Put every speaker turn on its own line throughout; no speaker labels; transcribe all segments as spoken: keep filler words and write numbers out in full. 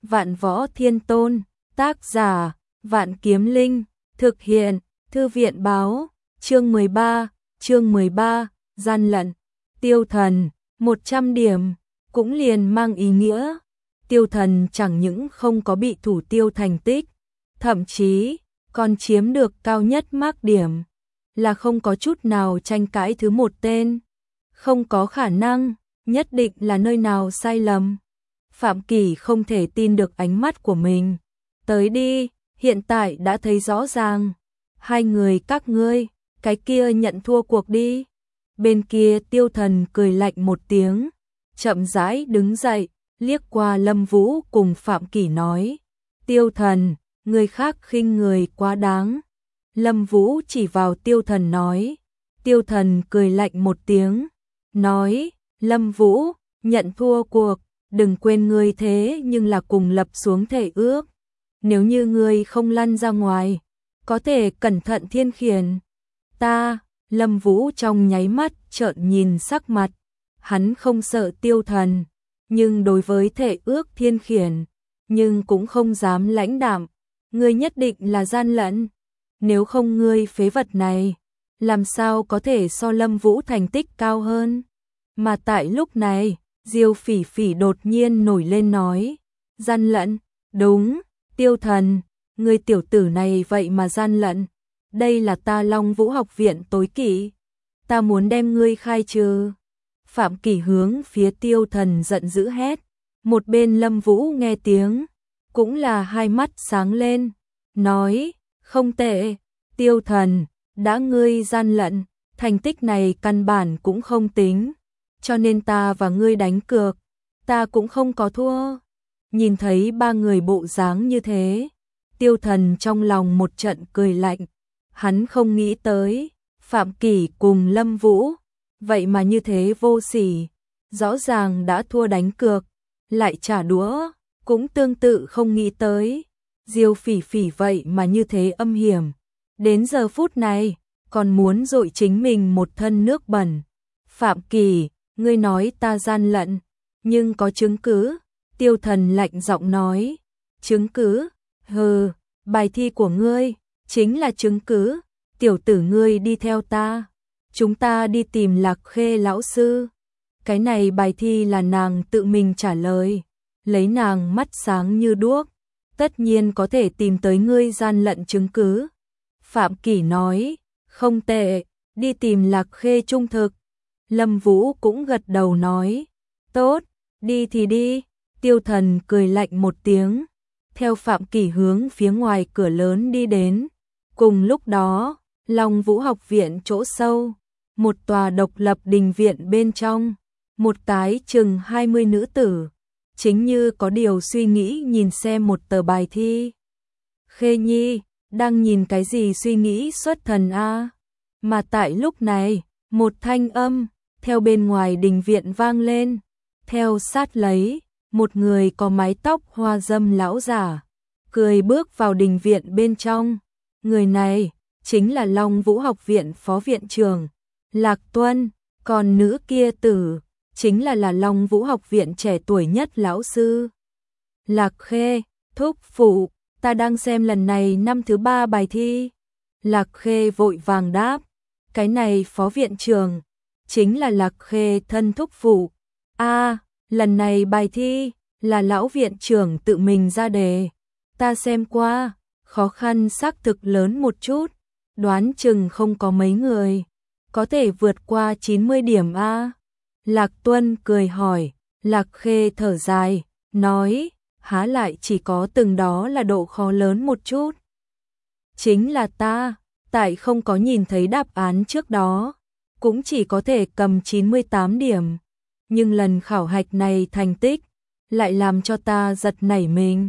Vạn Võ Thiên Tôn, tác giả, Vạn Kiếm Linh, thực hiện, Thư viện báo, chương mười ba, chương mười ba, gian lận, Tiêu Thần, một trăm điểm, cũng liền mang ý nghĩa. Tiêu Thần chẳng những không có bị thủ tiêu thành tích, thậm chí còn chiếm được cao nhất mark điểm, là không có chút nào tranh cãi thứ một tên. Không có khả năng, nhất định là nơi nào sai lầm. Phạm Kỳ không thể tin được ánh mắt của mình. Tới đi, hiện tại đã thấy rõ ràng. Hai người các ngươi, cái kia nhận thua cuộc đi. Bên kia Tiêu Thần cười lạnh một tiếng, chậm rãi đứng dậy, liếc qua Lâm Vũ cùng Phạm Kỳ nói. Tiêu Thần, người khác khinh người quá đáng. Lâm Vũ chỉ vào Tiêu Thần nói. Tiêu Thần cười lạnh một tiếng, nói, Lâm Vũ, nhận thua cuộc, đừng quên ngươi thế nhưng là cùng lập xuống thể ước. Nếu như ngươi không lăn ra ngoài, có thể cẩn thận thiên khiển. Ta, Lâm Vũ trong nháy mắt trợn nhìn sắc mặt, hắn không sợ Tiêu Thần, nhưng đối với thể ước thiên khiển, nhưng cũng không dám lãnh đạm. Ngươi nhất định là gian lận, nếu không ngươi phế vật này, làm sao có thể so Lâm Vũ thành tích cao hơn. Mà tại lúc này, Diêu Phỉ Phỉ đột nhiên nổi lên nói, gian lận, đúng, Tiêu Thần, ngươi tiểu tử này vậy mà gian lận, đây là ta Long Vũ học viện tối kỵ, ta muốn đem ngươi khai trừ. Phạm Kỳ hướng phía Tiêu Thần giận dữ hét, một bên Lâm Vũ nghe tiếng, cũng là hai mắt sáng lên, nói, không tệ, Tiêu Thần, đã ngươi gian lận, thành tích này căn bản cũng không tính, cho nên ta và ngươi đánh cược, ta cũng không có thua. Nhìn thấy ba người bộ dáng như thế, Tiêu Thần trong lòng một trận cười lạnh, hắn không nghĩ tới, Phạm Kỳ cùng Lâm Vũ, vậy mà như thế vô sỉ, rõ ràng đã thua đánh cược, lại trả đũa, cũng tương tự không nghĩ tới, Diêu Phỉ Phỉ vậy mà như thế âm hiểm, đến giờ phút này, còn muốn dội chính mình một thân nước bẩn. Phạm Kỳ, ngươi nói ta gian lận, nhưng có chứng cứ. Tiêu Thần lạnh giọng nói, chứng cứ, hừ, bài thi của ngươi, chính là chứng cứ, tiểu tử ngươi đi theo ta, chúng ta đi tìm Lạc Khê lão sư. Cái này bài thi là nàng tự mình trả lời, lấy nàng mắt sáng như đuốc, tất nhiên có thể tìm tới ngươi gian lận chứng cứ. Phạm Kỳ nói, không tệ, đi tìm Lạc Khê trung thực. Lâm Vũ cũng gật đầu nói, tốt, đi thì đi. Tiêu Thần cười lạnh một tiếng, theo Phạm Kỳ hướng phía ngoài cửa lớn đi đến. Cùng lúc đó, Long Vũ học viện chỗ sâu, một tòa độc lập đình viện bên trong, một cái chừng hai mươi nữ tử, chính như có điều suy nghĩ nhìn xem một tờ bài thi. Khê Nhi, đang nhìn cái gì suy nghĩ xuất thần a? Mà tại lúc này, một thanh âm theo bên ngoài đình viện vang lên, theo sát lấy, một người có mái tóc hoa dâm lão giả, cười bước vào đình viện bên trong. Người này chính là Long Vũ học viện phó viện trưởng Lạc Tuân, còn nữ kia tử chính là là Long Vũ học viện trẻ tuổi nhất lão sư. Lạc Khê, thúc phụ, ta đang xem lần này năm thứ ba bài thi. Lạc Khê vội vàng đáp, cái này phó viện trưởng chính là Lạc Khê thân thúc phụ. A, lần này bài thi là lão viện trưởng tự mình ra đề, ta xem qua, khó khăn xác thực lớn một chút, đoán chừng không có mấy người có thể vượt qua chín mươi điểm a. Lạc Tuân cười hỏi, Lạc Khê thở dài, nói, há lại chỉ có từng đó là độ khó lớn một chút. Chính là ta, tại không có nhìn thấy đáp án trước đó, cũng chỉ có thể cầm chín mươi tám điểm. Nhưng lần khảo hạch này thành tích, lại làm cho ta giật nảy mình.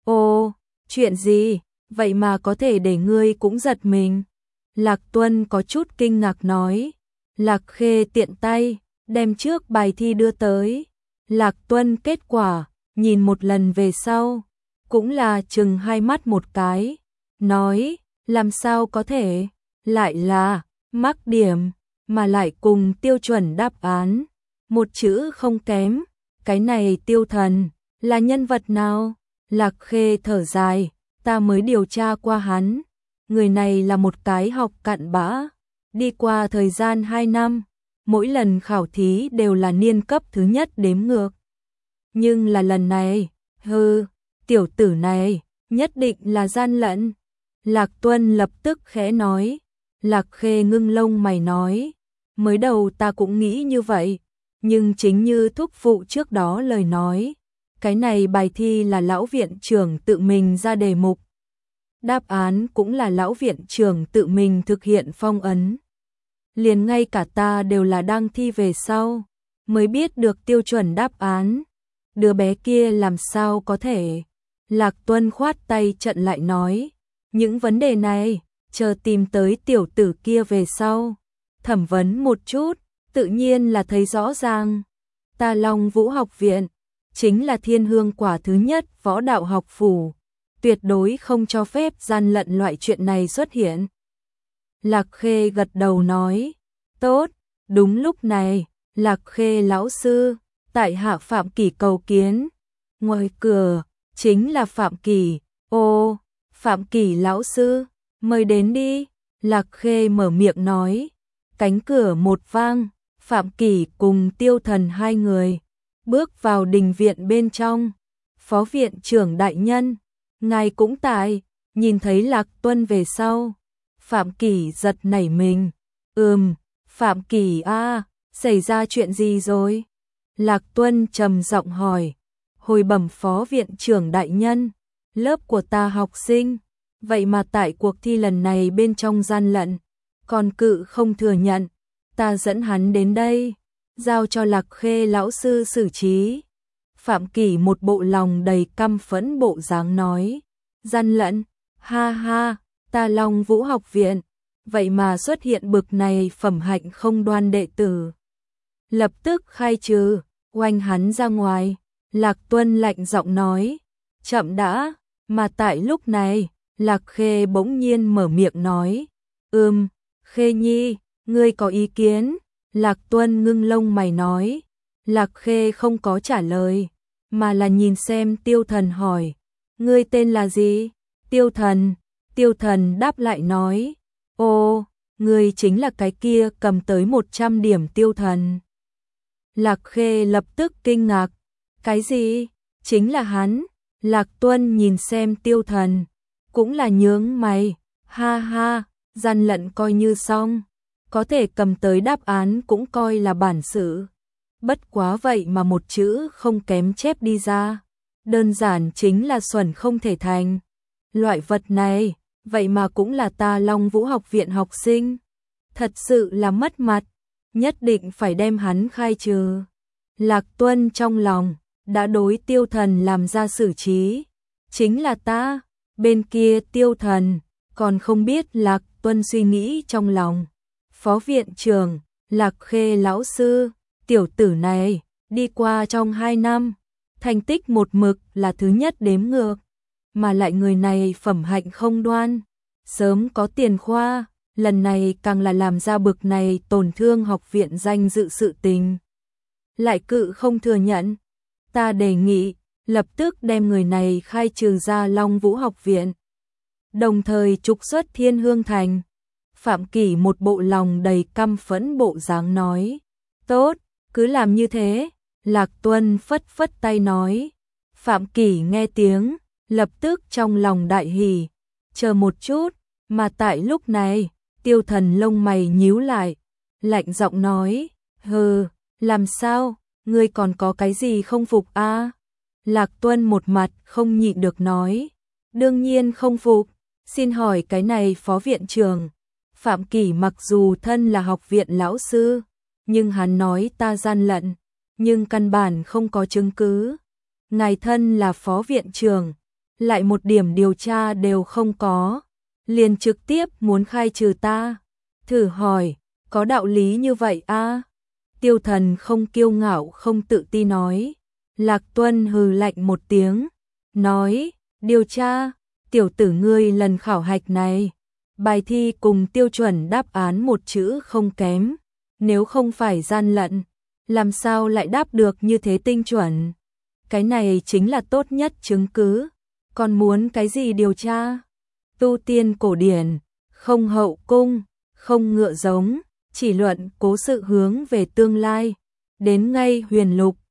Ô, chuyện gì, vậy mà có thể để ngươi cũng giật mình. Lạc Tuân có chút kinh ngạc nói. Lạc Khê tiện tay, đem trước bài thi đưa tới. Lạc Tuân kết quả, nhìn một lần về sau, cũng là chừng hai mắt một cái. Nói, làm sao có thể, lại là, mắc điểm, mà lại cùng tiêu chuẩn đáp án. Một chữ không kém, cái này Tiêu Thần, là nhân vật nào? Lạc Khê thở dài, ta mới điều tra qua hắn. Người này là một cái học cặn bã. Đi qua thời gian hai năm, mỗi lần khảo thí đều là niên cấp thứ nhất đếm ngược. Nhưng là lần này, hừ, tiểu tử này, nhất định là gian lận. Lạc Tuân lập tức khẽ nói. Lạc Khê ngưng lông mày nói, mới đầu ta cũng nghĩ như vậy, nhưng chính như thúc phụ trước đó lời nói, cái này bài thi là lão viện trưởng tự mình ra đề mục. Đáp án cũng là lão viện trưởng tự mình thực hiện phong ấn. Liền ngay cả ta đều là đang thi về sau, mới biết được tiêu chuẩn đáp án. Đứa bé kia làm sao có thể? Lạc Tuân khoát tay trận lại nói, những vấn đề này, chờ tìm tới tiểu tử kia về sau. Thẩm vấn một chút, tự nhiên là thấy rõ ràng. Ta Long Vũ học viện, chính là thiên hương quả thứ nhất võ đạo học phủ. Tuyệt đối không cho phép gian lận loại chuyện này xuất hiện. Lạc Khê gật đầu nói, tốt, đúng lúc này, Lạc Khê lão sư, tại hạ Phạm Kỳ cầu kiến. Ngoài cửa, chính là Phạm Kỳ, ô, Phạm Kỳ lão sư, mời đến đi. Lạc Khê mở miệng nói, cánh cửa một vang, Phạm Kỳ cùng Tiêu Thần hai người, bước vào đình viện bên trong. Phó viện trưởng đại nhân, ngài cũng tại. Nhìn thấy Lạc Tuân về sau, Phạm Kỳ giật nảy mình. Ừm, Phạm Kỳ a, xảy ra chuyện gì rồi? Lạc Tuân trầm giọng hỏi. Hồi bẩm phó viện trưởng đại nhân, lớp của ta học sinh, vậy mà tại cuộc thi lần này bên trong gian lận, còn cự không thừa nhận. Ta dẫn hắn đến đây, giao cho Lạc Khê lão sư xử trí. Phạm Kỳ một bộ lòng đầy căm phẫn bộ dáng nói, gian lận, ha ha, ta Long Vũ học viện, vậy mà xuất hiện bực này phẩm hạnh không đoan đệ tử. Lập tức khai trừ, oanh hắn ra ngoài. Lạc Tuân lạnh giọng nói, chậm đã. Mà tại lúc này, Lạc Khê bỗng nhiên mở miệng nói, ừm, Khê Nhi, ngươi có ý kiến? Lạc Tuân ngưng lông mày nói. Lạc Khê không có trả lời, mà là nhìn xem Tiêu Thần hỏi, ngươi tên là gì? Tiêu Thần. Tiêu Thần đáp lại nói, ô, ngươi chính là cái kia cầm tới một trăm điểm Tiêu Thần. Lạc Khê lập tức kinh ngạc, cái gì? Chính là hắn. Lạc Tuân nhìn xem Tiêu Thần, cũng là nhướng mày, ha ha, gian lận coi như xong, có thể cầm tới đáp án cũng coi là bản sự. Bất quá vậy mà một chữ không kém chép đi ra, đơn giản chính là xuẩn không thể thành. Loại vật này, vậy mà cũng là ta Long Vũ học viện học sinh, thật sự là mất mặt, nhất định phải đem hắn khai trừ. Lạc Tuân trong lòng đã đối Tiêu Thần làm ra xử trí, chính là ta. Bên kia Tiêu Thần còn không biết Lạc Tuân suy nghĩ trong lòng. Phó viện trưởng, Lạc Khê lão sư, tiểu tử này đi qua trong hai năm, thành tích một mực là thứ nhất đếm ngược, mà lại người này phẩm hạnh không đoan, sớm có tiền khoa, lần này càng là làm ra bực này tổn thương học viện danh dự sự tình. Lại cự không thừa nhận, ta đề nghị lập tức đem người này khai trừ ra Long Vũ học viện, đồng thời trục xuất Thiên Hương Thành. Phạm Kỳ một bộ lòng đầy căm phẫn bộ dáng nói, tốt, cứ làm như thế. Lạc Tuân phất phất tay nói. Phạm Kỳ nghe tiếng, lập tức trong lòng đại hỉ, chờ một chút. Mà tại lúc này, Tiêu Thần lông mày nhíu lại, lạnh giọng nói, hừ, làm sao, ngươi còn có cái gì không phục a? À? Lạc Tuân một mặt không nhịn được nói, đương nhiên không phục, xin hỏi cái này phó viện trưởng. Phạm Kỳ mặc dù thân là học viện lão sư, nhưng hắn nói ta gian lận, nhưng căn bản không có chứng cứ. Ngài thân là phó viện trưởng, lại một điểm điều tra đều không có, liền trực tiếp muốn khai trừ ta. Thử hỏi, có đạo lý như vậy a? À? Tiêu Thần không kiêu ngạo không tự ti nói. Lạc Tuân hừ lạnh một tiếng, nói, điều tra, tiểu tử ngươi lần khảo hạch này, bài thi cùng tiêu chuẩn đáp án một chữ không kém, nếu không phải gian lận, làm sao lại đáp được như thế tinh chuẩn. Cái này chính là tốt nhất chứng cứ, Còn muốn cái gì điều tra? Tu tiên cổ điển, không hậu cung, không ngựa giống, chỉ luận cố sự hướng về tương lai. Đến ngay huyền lục,